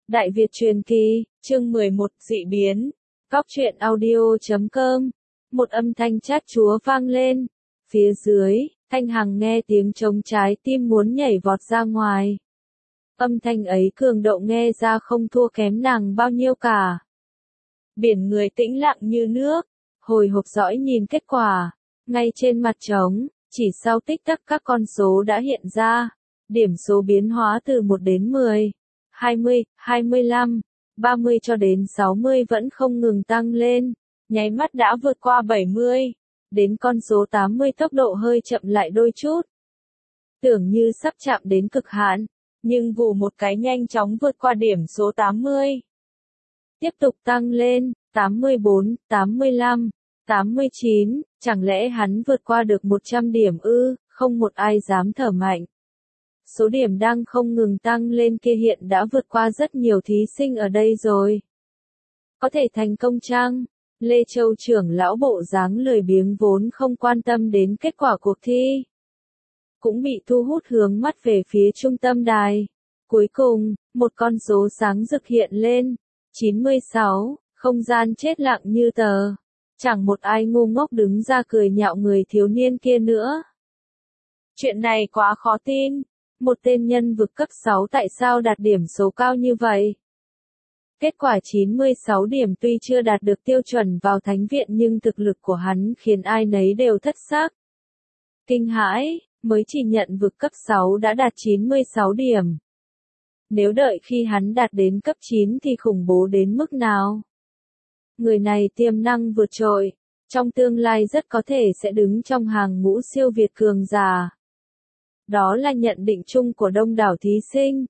Đại Việt truyền kỳ, chương 11, dị biến. Góc truyện audio.com. Một âm thanh chát chúa vang lên. Phía dưới, Thanh Hằng nghe tiếng trống trái tim muốn nhảy vọt ra ngoài. Âm thanh ấy cường độ nghe ra không thua kém nàng bao nhiêu cả. Biển người tĩnh lặng như nước, hồi hộp dõi nhìn kết quả. Ngay trên mặt trống, chỉ sau tích tắc các con số đã hiện ra. Điểm số biến hóa từ 1 đến 10. 20, 25, 30 cho đến 60 vẫn không ngừng tăng lên, nháy mắt đã vượt qua 70, đến con số 80 tốc độ hơi chậm lại đôi chút. Tưởng như sắp chạm đến cực hạn, nhưng vù một cái nhanh chóng vượt qua điểm số 80. Tiếp tục tăng lên, 84, 85, 89, chẳng lẽ hắn vượt qua được 100 điểm ư, không một ai dám thở mạnh. Số điểm đang không ngừng tăng lên kia hiện đã vượt qua rất nhiều thí sinh ở đây rồi. Có thể thành công chăng? Lê Châu trưởng lão bộ dáng lười biếng vốn không quan tâm đến kết quả cuộc thi. Cũng bị thu hút hướng mắt về phía trung tâm đài. Cuối cùng, một con số sáng rực hiện lên. 96, không gian chết lặng như tờ. Chẳng một ai ngu ngốc đứng ra cười nhạo người thiếu niên kia nữa. Chuyện này quá khó tin. Một tên nhân vực cấp 6 tại sao đạt điểm số cao như vậy? Kết quả 96 điểm tuy chưa đạt được tiêu chuẩn vào thánh viện nhưng thực lực của hắn khiến ai nấy đều thất xác. Kinh hãi, mới chỉ nhận vực cấp 6 đã đạt 96 điểm. Nếu đợi khi hắn đạt đến cấp 9 thì khủng bố đến mức nào? Người này tiềm năng vượt trội, trong tương lai rất có thể sẽ đứng trong hàng ngũ siêu việt cường giả. Đó là nhận định chung của đông đảo thí sinh.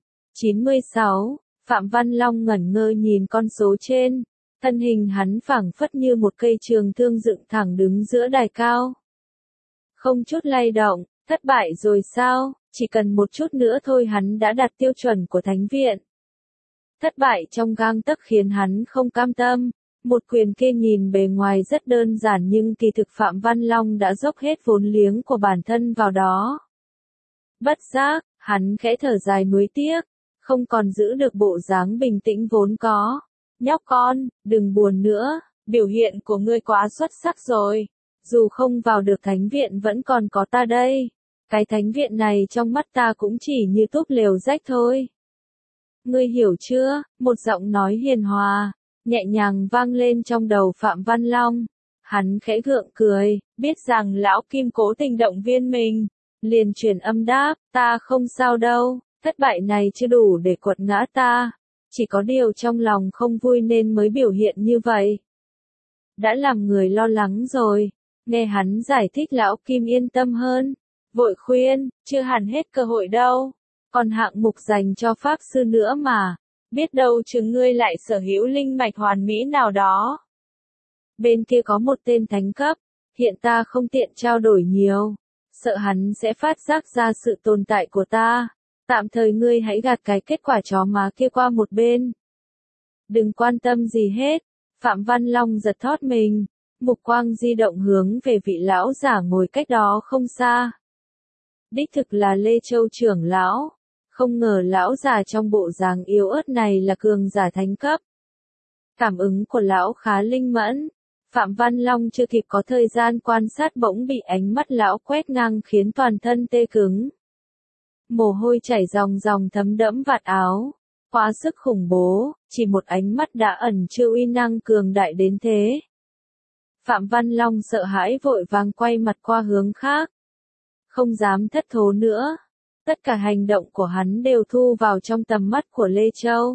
96, Phạm Văn Long ngẩn ngơ nhìn con số trên. Thân hình hắn phảng phất như một cây trường thương dựng thẳng đứng giữa đài cao. Không chút lay động, thất bại rồi sao, chỉ cần một chút nữa thôi hắn đã đạt tiêu chuẩn của thánh viện. Thất bại trong gang tấc khiến hắn không cam tâm. Một quyền kia nhìn bề ngoài rất đơn giản nhưng kỳ thực Phạm Văn Long đã dốc hết vốn liếng của bản thân vào đó. Bất giác, hắn khẽ thở dài nuối tiếc, không còn giữ được bộ dáng bình tĩnh vốn có. Nhóc con, đừng buồn nữa, biểu hiện của ngươi quá xuất sắc rồi. Dù không vào được thánh viện vẫn còn có ta đây. Cái thánh viện này trong mắt ta cũng chỉ như túp lều rách thôi. Ngươi hiểu chưa? Một giọng nói hiền hòa, nhẹ nhàng vang lên trong đầu Phạm Văn Long. Hắn khẽ gượng cười, biết rằng lão Kim cố tình động viên mình. Liền truyền âm đáp, ta không sao đâu, thất bại này chưa đủ để quật ngã ta. Chỉ có điều trong lòng không vui nên mới biểu hiện như vậy. Đã làm người lo lắng rồi, nghe hắn giải thích lão Kim yên tâm hơn. Vội khuyên, chưa hẳn hết cơ hội đâu. Còn hạng mục dành cho pháp sư nữa mà. Biết đâu chừng ngươi lại sở hữu linh mạch hoàn mỹ nào đó. Bên kia có một tên thánh cấp, hiện ta không tiện trao đổi nhiều. Sợ hắn sẽ phát giác ra sự tồn tại của ta. Tạm thời ngươi hãy gạt cái kết quả chó má kia qua một bên. Đừng quan tâm gì hết. Phạm Văn Long giật thót mình. Mục quang di động hướng về vị lão giả ngồi cách đó không xa. Đích thực là Lê Châu trưởng lão. Không ngờ lão già trong bộ dáng yếu ớt này là cường giả thánh cấp. Cảm ứng của lão khá linh mẫn. Phạm Văn Long chưa kịp có thời gian quan sát bỗng bị ánh mắt lão quét ngang khiến toàn thân tê cứng. Mồ hôi chảy ròng ròng thấm đẫm vạt áo. Quá sức khủng bố, chỉ một ánh mắt đã ẩn chứa uy năng cường đại đến thế. Phạm Văn Long sợ hãi vội vàng quay mặt qua hướng khác. Không dám thất thố nữa. Tất cả hành động của hắn đều thu vào trong tầm mắt của Lê Châu.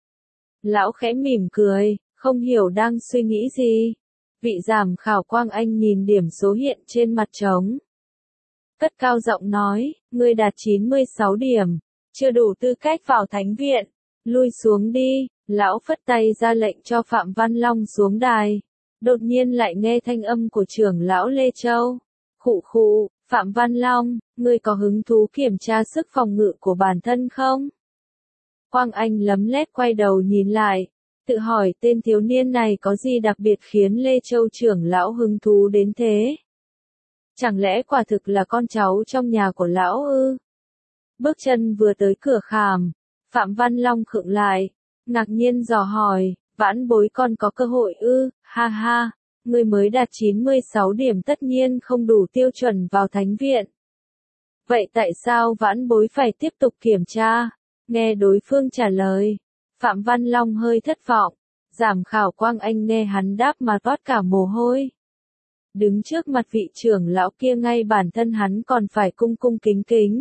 Lão khẽ mỉm cười, không hiểu đang suy nghĩ gì. Vị giám khảo Quang Anh nhìn điểm số hiện trên mặt trống. Cất cao giọng nói, ngươi đạt 96 điểm, chưa đủ tư cách vào thánh viện, lui xuống đi. Lão phất tay ra lệnh cho Phạm Văn Long xuống đài. Đột nhiên lại nghe thanh âm của trưởng lão Lê Châu. Khụ khụ, Phạm Văn Long, ngươi có hứng thú kiểm tra sức phòng ngự của bản thân không? Quang Anh lấm lét quay đầu nhìn lại. Tự hỏi tên thiếu niên này có gì đặc biệt khiến Lê Châu trưởng lão hứng thú đến thế? Chẳng lẽ quả thực là con cháu trong nhà của lão ư? Bước chân vừa tới cửa khàm, Phạm Văn Long khựng lại. ngạc nhiên dò hỏi, vãn bối còn có cơ hội ư, ha ha, người mới đạt 96 điểm tất nhiên không đủ tiêu chuẩn vào thánh viện. Vậy tại sao vãn bối phải tiếp tục kiểm tra? Nghe đối phương trả lời, Phạm Văn Long hơi thất vọng, Giám khảo Quang Anh nghe hắn đáp mà toát cả mồ hôi. Đứng trước mặt vị trưởng lão kia ngay bản thân hắn còn phải cung cung kính kính.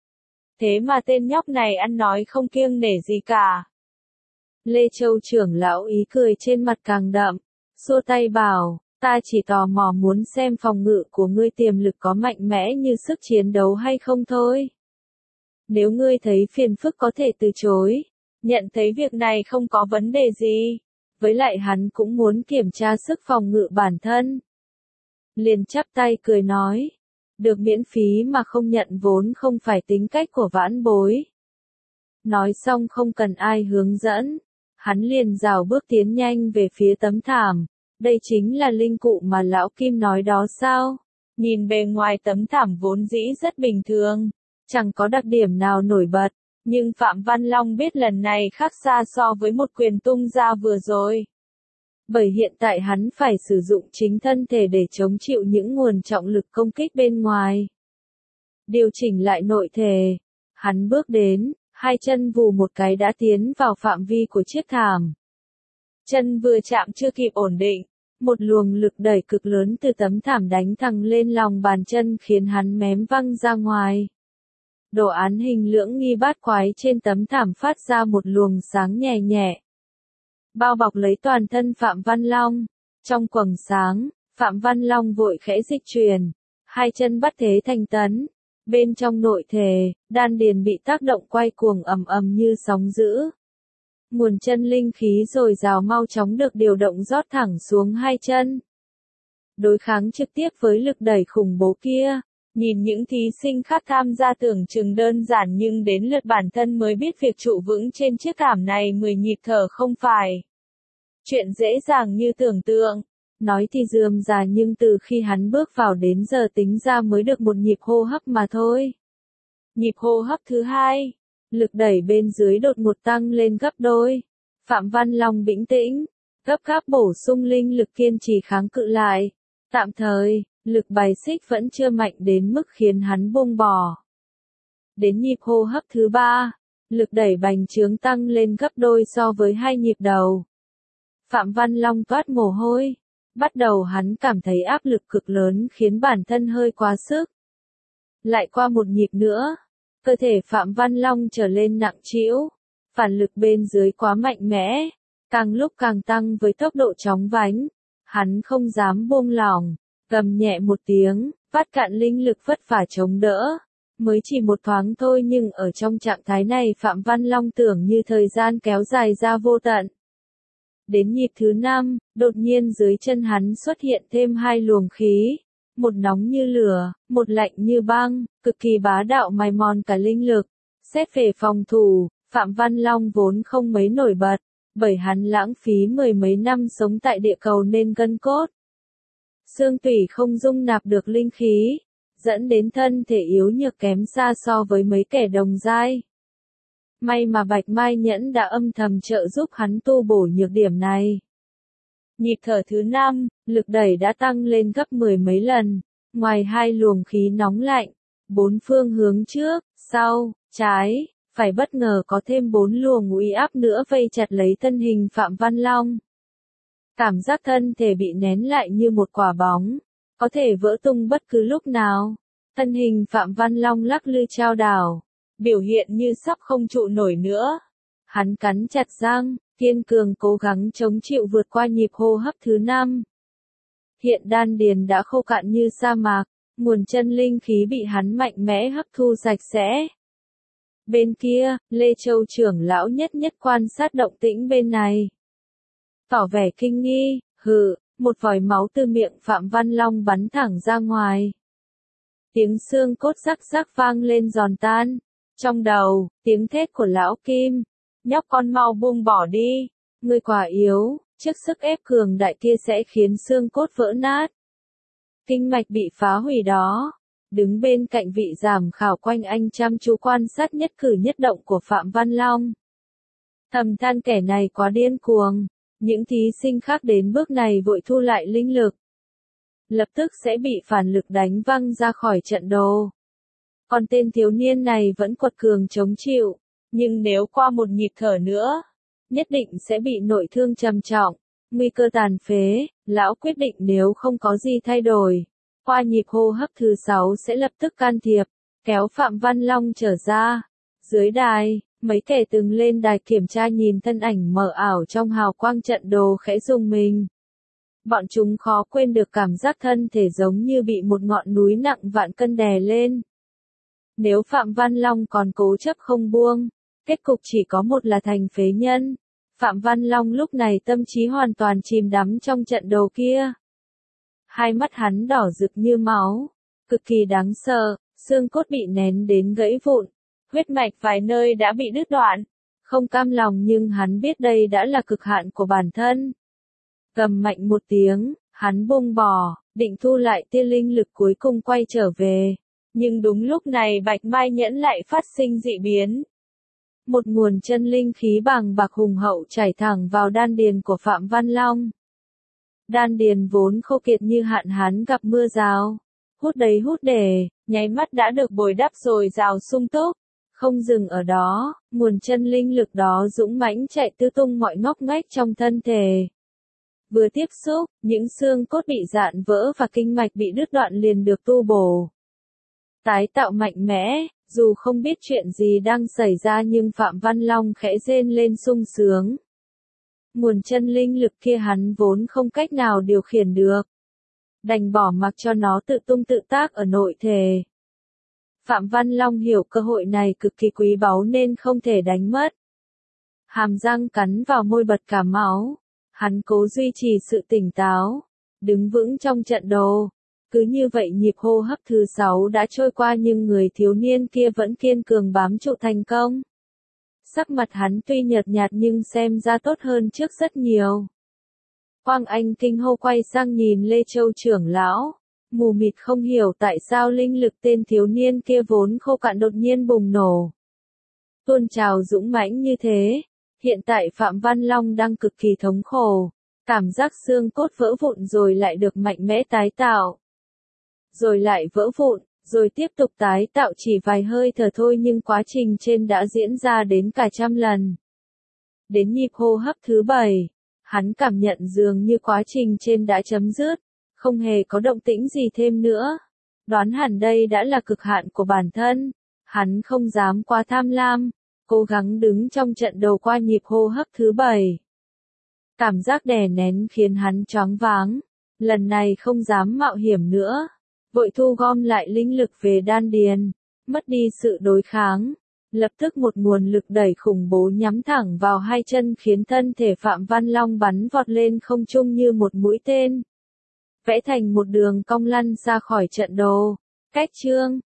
Thế mà tên nhóc này ăn nói không kiêng nể gì cả. Lê Châu trưởng lão ý cười trên mặt càng đậm, xua tay bảo, ta chỉ tò mò muốn xem phòng ngự của ngươi tiềm lực có mạnh mẽ như sức chiến đấu hay không thôi. Nếu ngươi thấy phiền phức có thể từ chối, nhận thấy việc này không có vấn đề gì. Với lại hắn cũng muốn kiểm tra sức phòng ngự bản thân. Liền chắp tay cười nói, được miễn phí mà không nhận vốn không phải tính cách của vãn bối. Nói xong không cần ai hướng dẫn, hắn liền rào bước tiến nhanh về phía tấm thảm. Đây chính là linh cụ mà lão Kim nói đó sao? Nhìn bề ngoài tấm thảm vốn dĩ rất bình thường, chẳng có đặc điểm nào nổi bật, nhưng Phạm Văn Long biết lần này khác xa so với một quyền tung ra vừa rồi. Bởi hiện tại hắn phải sử dụng chính thân thể để chống chịu những nguồn trọng lực công kích bên ngoài. Điều chỉnh lại nội thể, hắn bước đến, hai chân vù một cái đã tiến vào phạm vi của chiếc thảm. Chân vừa chạm chưa kịp ổn định, một luồng lực đẩy cực lớn từ tấm thảm đánh thẳng lên lòng bàn chân khiến hắn mém văng ra ngoài. Đồ án hình lưỡng nghi bát quái trên tấm thảm phát ra một luồng sáng nhẹ nhẹ, bao bọc lấy toàn thân Phạm Văn Long. Trong quầng sáng, Phạm Văn Long vội khẽ dịch chuyển, hai chân bắt thế thành tấn. Bên trong nội thể, đan điền bị tác động quay cuồng ầm ầm như sóng dữ. Nguồn chân linh khí dồi dào mau chóng được điều động rót thẳng xuống hai chân. Đối kháng trực tiếp với lực đẩy khủng bố kia. Nhìn những thí sinh khác tham gia tưởng chừng đơn giản nhưng đến lượt bản thân mới biết việc trụ vững trên chiếc thảm này 10 nhịp thở không phải chuyện dễ dàng như tưởng tượng. Nói thì rườm rà nhưng từ khi hắn bước vào đến giờ tính ra mới được một nhịp hô hấp mà thôi. Nhịp hô hấp thứ hai, lực đẩy bên dưới đột ngột tăng lên gấp đôi. Phạm Văn Long bình tĩnh, gấp gáp bổ sung linh lực kiên trì kháng cự lại. Tạm thời, lực bài xích vẫn chưa mạnh đến mức khiến hắn buông bỏ. Đến nhịp hô hấp thứ ba, lực đẩy bành trướng tăng lên gấp đôi so với hai nhịp đầu. Phạm Văn Long toát mồ hôi. Bắt đầu hắn cảm thấy áp lực cực lớn khiến bản thân hơi quá sức. Lại qua một nhịp nữa, cơ thể Phạm Văn Long trở lên nặng trĩu, phản lực bên dưới quá mạnh mẽ, càng lúc càng tăng với tốc độ chóng vánh. Hắn không dám buông lỏng, gầm nhẹ một tiếng, vắt cạn linh lực vất vả chống đỡ. Mới chỉ một thoáng thôi nhưng ở trong trạng thái này Phạm Văn Long tưởng như thời gian kéo dài ra vô tận. Đến nhịp thứ 5, đột nhiên dưới chân hắn xuất hiện thêm hai luồng khí, một nóng như lửa, một lạnh như băng, cực kỳ bá đạo mài mòn cả linh lực. Xét về phòng thủ, Phạm Văn Long vốn không mấy nổi bật, bởi hắn lãng phí mười mấy năm sống tại địa cầu nên gân cốt, xương tủy không dung nạp được linh khí, dẫn đến thân thể yếu nhược kém xa so với mấy kẻ đồng giai. May mà Bạch Mai Nhẫn đã âm thầm trợ giúp hắn tu bổ nhược điểm này. Nhịp thở thứ 5, lực đẩy đã tăng lên gấp 10 mấy lần, ngoài hai luồng khí nóng lạnh, bốn phương hướng trước, sau, trái, phải bất ngờ có thêm 4 luồng uy áp nữa vây chặt lấy thân hình Phạm Văn Long. Cảm giác thân thể bị nén lại như một quả bóng, có thể vỡ tung bất cứ lúc nào. Thân hình Phạm Văn Long lắc lư chao đảo, biểu hiện như sắp không trụ nổi nữa. Hắn cắn chặt răng, kiên cường cố gắng chống chịu vượt qua nhịp hô hấp thứ 5. Hiện đan điền đã khô cạn như sa mạc, nguồn chân linh khí bị hắn mạnh mẽ hấp thu sạch sẽ. Bên kia, Lê Châu trưởng lão nhất nhất quan sát động tĩnh bên này. Tỏ vẻ kinh nghi, một vòi máu từ miệng Phạm Văn Long bắn thẳng ra ngoài. Tiếng xương cốt rắc rắc vang lên giòn tan. Trong đầu, tiếng thét của lão Kim. Nhóc con mau buông bỏ đi. Ngươi quá yếu, trước sức ép cường đại kia sẽ khiến xương cốt vỡ nát. Kinh mạch bị phá hủy đó. Đứng bên cạnh vị giám khảo Quanh Anh chăm chú quan sát nhất cử nhất động của Phạm Văn Long. Thầm than kẻ này quá điên cuồng. Những thí sinh khác đến bước này vội thu lại linh lực. Lập tức sẽ bị phản lực đánh văng ra khỏi trận đồ. Còn tên thiếu niên này vẫn quật cường chống chịu. Nhưng nếu qua một nhịp thở nữa, nhất định sẽ bị nội thương trầm trọng, nguy cơ tàn phế. Lão quyết định nếu không có gì thay đổi, qua nhịp hô hấp thứ 6 sẽ lập tức can thiệp, kéo Phạm Văn Long trở ra. Dưới đài, mấy kẻ từng lên đài kiểm tra nhìn thân ảnh mờ ảo trong hào quang trận đồ khẽ rùng mình. Bọn chúng khó quên được cảm giác thân thể giống như bị một ngọn núi nặng vạn cân đè lên. Nếu Phạm Văn Long còn cố chấp không buông, kết cục chỉ có một là thành phế nhân. Phạm Văn Long lúc này tâm trí hoàn toàn chìm đắm trong trận đồ kia. Hai mắt hắn đỏ rực như máu, cực kỳ đáng sợ, xương cốt bị nén đến gãy vụn, huyết mạch vài nơi đã bị đứt đoạn. Không cam lòng nhưng hắn biết đây đã là cực hạn của bản thân. Gầm mạnh một tiếng, hắn buông bỏ, định thu lại tia linh lực cuối cùng quay trở về. Nhưng đúng lúc này Bạch Mai Nhẫn lại phát sinh dị biến. Một nguồn chân linh khí bàng bạc hùng hậu chảy thẳng vào đan điền của Phạm Văn Long. Đan điền vốn khô kiệt như hạn hán gặp mưa rào, hút đầy hút để, nháy mắt đã được bồi đắp dồi dào sung túc. Không dừng ở đó, nguồn chân linh lực đó dũng mãnh chạy tứ tung mọi ngóc ngách trong thân thể. Vừa tiếp xúc, những xương cốt bị rạn vỡ và kinh mạch bị đứt đoạn liền được tu bổ. Tái tạo mạnh mẽ, dù không biết chuyện gì đang xảy ra nhưng Phạm Văn Long khẽ rên lên sung sướng. Nguồn chân linh lực kia hắn vốn không cách nào điều khiển được. Đành bỏ mặc cho nó tự tung tự tác ở nội thể. Phạm Văn Long hiểu cơ hội này cực kỳ quý báu nên không thể đánh mất. Hàm răng cắn vào môi bật cả máu. Hắn cố duy trì sự tỉnh táo, đứng vững trong trận đồ. Cứ như vậy nhịp hô hấp thứ 6 đã trôi qua nhưng người thiếu niên kia vẫn kiên cường bám trụ thành công. Sắc mặt hắn tuy nhợt nhạt nhưng xem ra tốt hơn trước rất nhiều. Quang Anh kinh hô quay sang nhìn Lê Châu trưởng lão, mù mịt không hiểu tại sao linh lực tên thiếu niên kia vốn khô cạn đột nhiên bùng nổ. Tuôn trào dũng mãnh như thế, hiện tại Phạm Văn Long đang cực kỳ thống khổ, cảm giác xương cốt vỡ vụn rồi lại được mạnh mẽ tái tạo. Rồi lại vỡ vụn, rồi tiếp tục tái tạo chỉ vài hơi thở thôi nhưng quá trình trên đã diễn ra đến cả trăm lần. Đến nhịp hô hấp thứ 7, hắn cảm nhận dường như quá trình trên đã chấm dứt, không hề có động tĩnh gì thêm nữa. Đoán hẳn đây đã là cực hạn của bản thân, hắn không dám quá tham lam, cố gắng đứng trong trận đầu qua nhịp hô hấp thứ 7. Cảm giác đè nén khiến hắn choáng váng, lần này không dám mạo hiểm nữa. Vội thu gom lại linh lực về đan điền, mất đi sự đối kháng. Lập tức một nguồn lực đẩy khủng bố nhắm thẳng vào hai chân khiến thân thể Phạm Văn Long bắn vọt lên không trung như một mũi tên. Vẽ thành một đường cong lăn ra khỏi trận đồ. Cách chương